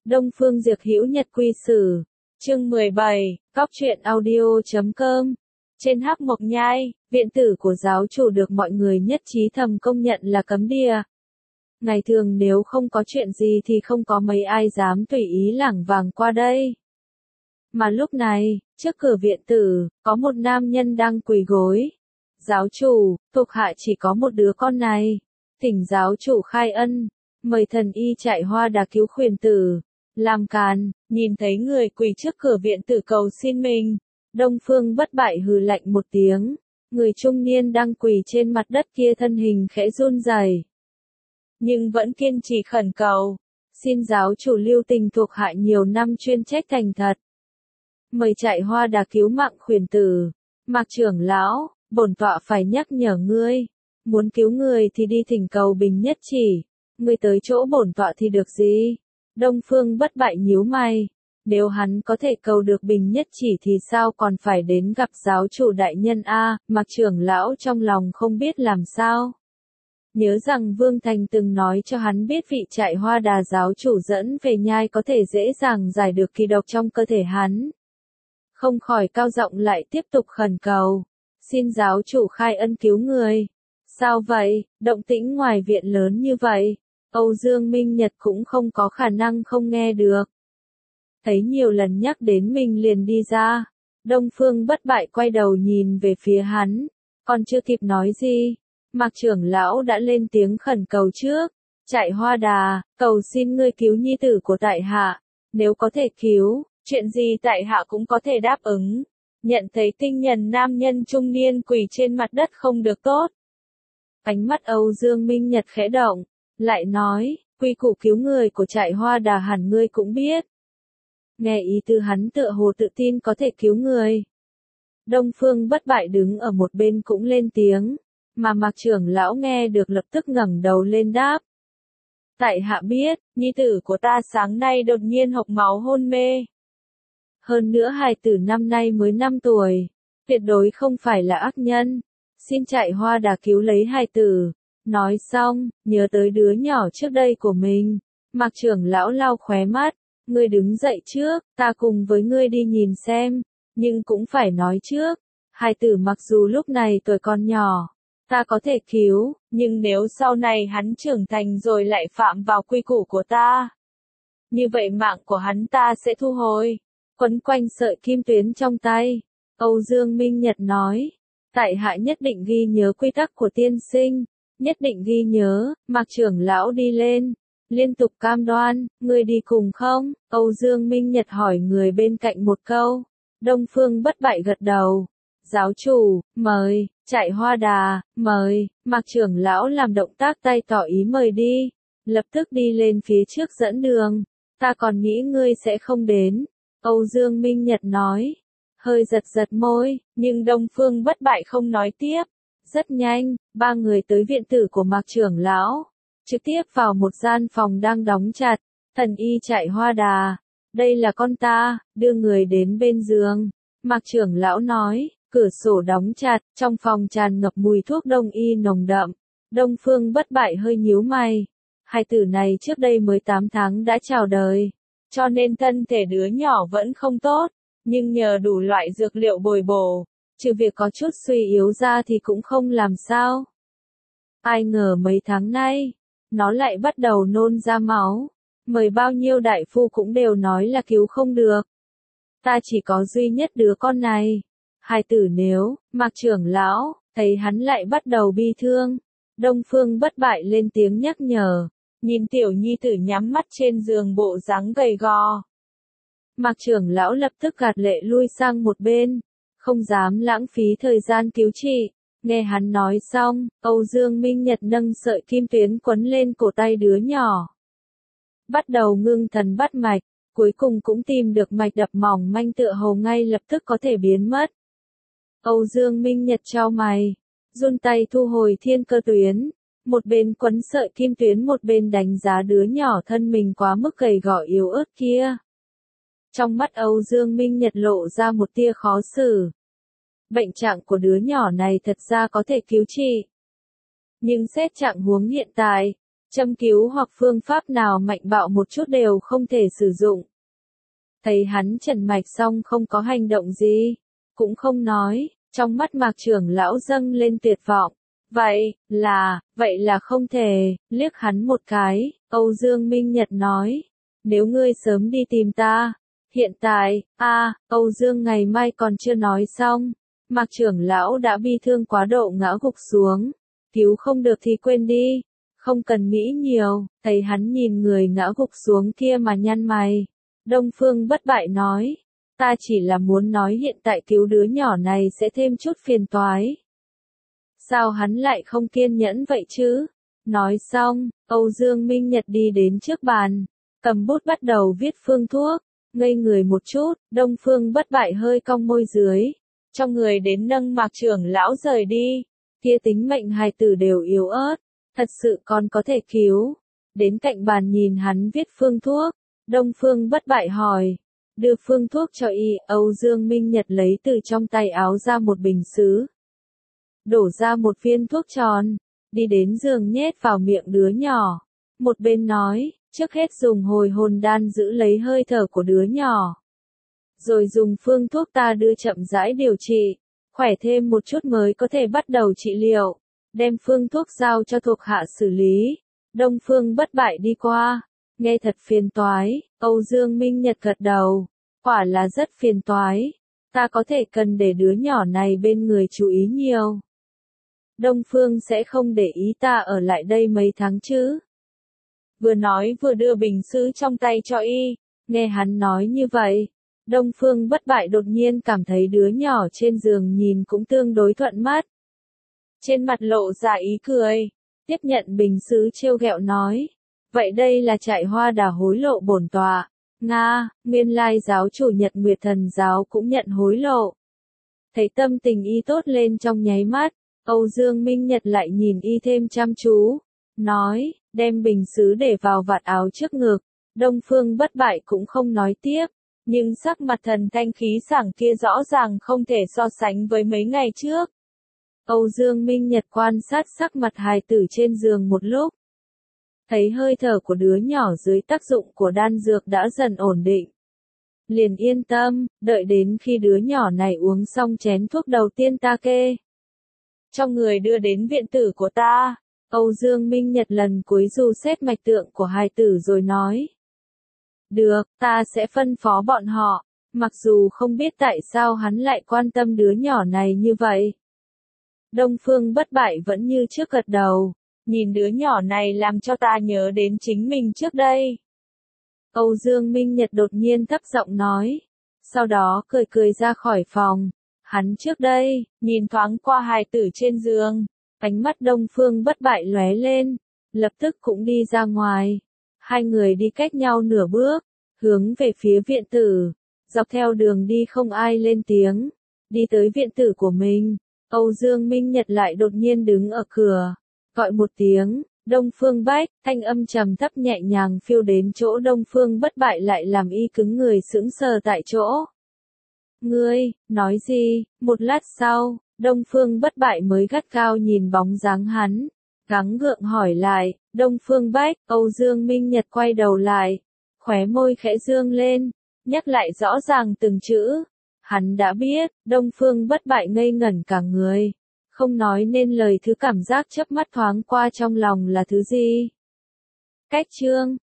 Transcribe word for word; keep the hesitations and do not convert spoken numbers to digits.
Đông Phương Diệp Hữu Nhật Quy Sử. Chương mười bảy, Cóc truyện audio chấm com. Trên Hắc Mộc Nhai, viện tử của giáo chủ được mọi người nhất trí thầm công nhận là cấm địa. Ngày thường nếu không có chuyện gì thì không có mấy ai dám tùy ý lảng vàng qua đây. Mà lúc này, trước cửa viện tử, có một nam nhân đang quỳ gối. Giáo chủ, thuộc hạ chỉ có một đứa con này. Thỉnh giáo chủ khai ân, mời thần y chạy hoa đà cứu khuyển tử. Làm càn, nhìn thấy người quỳ trước cửa viện tử cầu xin mình. Đông Phương Bất Bại hừ lạnh một tiếng. Người trung niên đang quỳ trên mặt đất kia thân hình khẽ run rẩy, nhưng vẫn kiên trì khẩn cầu. Xin giáo chủ lưu tình thuộc hạ nhiều năm chuyên trách thành thật. Mời chạy hoa đà cứu mạng khuyển tử. Mạc trưởng lão, bổn tọa phải nhắc nhở ngươi. Muốn cứu người thì đi thỉnh cầu Bình Nhất Chỉ. Ngươi tới chỗ bổn tọa thì được gì? Đông Phương Bất Bại nhíu mày. Nếu hắn có thể cầu được Bình Nhất Chỉ thì sao còn phải đến gặp giáo chủ đại nhân a? Mạc trưởng lão trong lòng không biết làm sao. Nhớ rằng Vương Thành từng nói cho hắn biết vị chạy hoa đà giáo chủ dẫn về nhai có thể dễ dàng giải được kỳ độc trong cơ thể hắn. Không khỏi cao giọng lại tiếp tục khẩn cầu. Xin giáo chủ khai ân cứu người. Sao vậy, động tĩnh ngoài viện lớn như vậy, Âu Dương Minh Nhật cũng không có khả năng không nghe được. Thấy nhiều lần nhắc đến mình liền đi ra. Đông Phương Bất Bại quay đầu nhìn về phía hắn. Còn chưa kịp nói gì, Mạc trưởng lão đã lên tiếng khẩn cầu trước. Chạy hoa đà, cầu xin ngươi cứu nhi tử của tại hạ. Nếu có thể cứu, chuyện gì tại hạ cũng có thể đáp ứng. Nhận thấy tinh nhân nam nhân trung niên quỳ trên mặt đất không được tốt. Ánh mắt Âu Dương Minh Nhật khẽ động, lại nói, quy củ cứu người của chạy hoa đà hẳn ngươi cũng biết. Nghe ý tư hắn tựa hồ tự tin có thể cứu người. Đông Phương Bất Bại đứng ở một bên cũng lên tiếng, mà Mạc trưởng lão nghe được lập tức ngẩng đầu lên đáp. Tại hạ biết, nhi tử của ta sáng nay đột nhiên hộc máu hôn mê. Hơn nữa hài tử năm nay mới năm tuổi, tuyệt đối không phải là ác nhân. Xin chạy hoa đà cứu lấy hài tử. Nói xong, nhớ tới đứa nhỏ trước đây của mình. Mạc trưởng lão lau khóe mắt. Ngươi đứng dậy trước, ta cùng với ngươi đi nhìn xem. Nhưng cũng phải nói trước, hài tử mặc dù lúc này tuổi còn nhỏ, ta có thể cứu, nhưng nếu sau này hắn trưởng thành rồi lại phạm vào quy củ của ta, như vậy mạng của hắn ta sẽ thu hồi. Quấn quanh sợi kim tuyến trong tay, Âu Dương Minh Nhật nói. Tại hạ nhất định ghi nhớ quy tắc của tiên sinh, nhất định ghi nhớ. Mạc trưởng lão đi lên, liên tục cam đoan. Ngươi đi cùng không? Âu Dương Minh Nhật hỏi người bên cạnh một câu. Đông Phương Bất Bại gật đầu. Giáo chủ, mời. Chạy hoa đà, mời. Mạc trưởng lão làm động tác tay tỏ ý mời đi, lập tức đi lên phía trước dẫn đường. Ta còn nghĩ ngươi sẽ không đến, Âu Dương Minh Nhật nói. Hơi giật giật môi, nhưng Đông Phương Bất Bại không nói tiếp. Rất nhanh, ba người tới viện tử của Mạc trưởng lão, trực tiếp vào một gian phòng đang đóng chặt. Thần y chạy hoa đà, đây là con ta, đưa người đến bên giường. Mạc trưởng lão nói, cửa sổ đóng chặt, trong phòng tràn ngập mùi thuốc đông y nồng đậm. Đông Phương Bất Bại hơi nhíu mày. Hài tử này trước đây mới tám tháng đã chào đời, cho nên thân thể đứa nhỏ vẫn không tốt. Nhưng nhờ đủ loại dược liệu bồi bổ, trừ việc có chút suy yếu ra thì cũng không làm sao. Ai ngờ mấy tháng nay, nó lại bắt đầu nôn ra máu. Mời bao nhiêu đại phu cũng đều nói là cứu không được. Ta chỉ có duy nhất đứa con này. Hài tử nếu, Mạc trưởng lão, thấy hắn lại bắt đầu bi thương. Đông Phương Bất Bại lên tiếng nhắc nhở, nhìn tiểu nhi tử nhắm mắt trên giường bộ dáng gầy gò. Mạc trưởng lão lập tức gạt lệ lui sang một bên, không dám lãng phí thời gian cứu trị. Nghe hắn nói xong, Âu Dương Minh Nhật nâng sợi kim tuyến quấn lên cổ tay đứa nhỏ. Bắt đầu ngưng thần bắt mạch, cuối cùng cũng tìm được mạch đập mỏng manh tựa hồ ngay lập tức có thể biến mất. Âu Dương Minh Nhật chau mày, run tay thu hồi thiên cơ tuyến, một bên quấn sợi kim tuyến một bên đánh giá đứa nhỏ thân mình quá mức gầy gò yếu ớt kia. Trong mắt Âu Dương Minh Nhật lộ ra một tia khó xử. Bệnh trạng của đứa nhỏ này thật ra có thể cứu trị. Nhưng xét trạng huống hiện tại, châm cứu hoặc phương pháp nào mạnh bạo một chút đều không thể sử dụng. Thấy hắn trần mạch xong không có hành động gì, cũng không nói, trong mắt Mạc trưởng lão dâng lên tuyệt vọng. Vậy, là, vậy là không thể, liếc hắn một cái, Âu Dương Minh Nhật nói, nếu ngươi sớm đi tìm ta, hiện tại, a, Âu Dương ngày mai còn chưa nói xong, Mạc trưởng lão đã bi thương quá độ ngã gục xuống, cứu không được thì quên đi, không cần nghĩ nhiều, thấy hắn nhìn người ngã gục xuống kia mà nhăn mày, Đông Phương Bất Bại nói, ta chỉ là muốn nói hiện tại cứu đứa nhỏ này sẽ thêm chút phiền toái. Sao hắn lại không kiên nhẫn vậy chứ? Nói xong, Âu Dương Minh Nhật đi đến trước bàn, cầm bút bắt đầu viết phương thuốc, ngây người một chút, Đông Phương Bất Bại hơi cong môi dưới, trong người đến nâng Mạc trưởng lão rời đi, kia tính mệnh hài tử đều yếu ớt, thật sự còn có thể cứu. Đến cạnh bàn nhìn hắn viết phương thuốc, Đông Phương Bất Bại hỏi, đưa phương thuốc cho y, Âu Dương Minh Nhật lấy từ trong tay áo ra một bình sứ, đổ ra một viên thuốc tròn, đi đến giường nhét vào miệng đứa nhỏ. Một bên nói, trước hết dùng hồi hồn đan giữ lấy hơi thở của đứa nhỏ. Rồi dùng phương thuốc ta đưa chậm rãi điều trị, khỏe thêm một chút mới có thể bắt đầu trị liệu. Đem phương thuốc giao cho thuộc hạ xử lý. Đông Phương Bất Bại đi qua, nghe thật phiền toái, Âu Dương Minh Nhật gật đầu, quả là rất phiền toái. Ta có thể cần để đứa nhỏ này bên người chú ý nhiều. Đông Phương sẽ không để ý ta ở lại đây mấy tháng chứ. Vừa nói vừa đưa bình sứ trong tay cho y, nghe hắn nói như vậy. Đông Phương Bất Bại đột nhiên cảm thấy đứa nhỏ trên giường nhìn cũng tương đối thuận mắt. Trên mặt lộ ra ý cười, tiếp nhận bình sứ trêu ghẹo nói. Vậy đây là trại hoa đà hối lộ bổn tọa. Nga, nguyên lai giáo chủ Nhật Nguyệt Thần giáo cũng nhận hối lộ. Thấy tâm tình y tốt lên trong nháy mắt, Âu Dương Minh Nhật lại nhìn y thêm chăm chú, nói, đem bình sứ để vào vạt áo trước ngực. Đông Phương Bất Bại cũng không nói tiếp, nhưng sắc mặt thần thanh khí sảng kia rõ ràng không thể so sánh với mấy ngày trước. Âu Dương Minh Nhật quan sát sắc mặt hài tử trên giường một lúc, thấy hơi thở của đứa nhỏ dưới tác dụng của đan dược đã dần ổn định. Liền yên tâm, đợi đến khi đứa nhỏ này uống xong chén thuốc đầu tiên ta kê trong người đưa đến viện tử của ta. Âu Dương Minh Nhật lần cuối dò xét mạch tượng của hài tử rồi nói. Được, ta sẽ phân phó bọn họ, mặc dù không biết tại sao hắn lại quan tâm đứa nhỏ này như vậy. Đông Phương Bất Bại vẫn như trước gật đầu, nhìn đứa nhỏ này làm cho ta nhớ đến chính mình trước đây. Âu Dương Minh Nhật đột nhiên thấp giọng nói, sau đó cười cười ra khỏi phòng. Hắn trước đây, nhìn thoáng qua hài tử trên giường, ánh mắt Đông Phương Bất Bại lóe lên, lập tức cũng đi ra ngoài. Hai người đi cách nhau nửa bước, hướng về phía viện tử, dọc theo đường đi không ai lên tiếng, đi tới viện tử của mình. Âu Dương Minh Nhật lại đột nhiên đứng ở cửa, gọi một tiếng, Đông Phương Bách, thanh âm trầm thấp nhẹ nhàng phiêu đến chỗ Đông Phương Bất Bại lại làm y cứng người sững sờ tại chỗ. Ngươi, nói gì? Một lát sau, Đông Phương Bất Bại mới gắt gao nhìn bóng dáng hắn, gắng gượng hỏi lại, Đông Phương Bách. Âu Dương Minh Nhật quay đầu lại, khóe môi khẽ dương lên, nhắc lại rõ ràng từng chữ. Hắn đã biết, Đông Phương Bất Bại ngây ngẩn cả người, không nói nên lời, thứ cảm giác chớp mắt thoáng qua trong lòng là thứ gì. Cách chương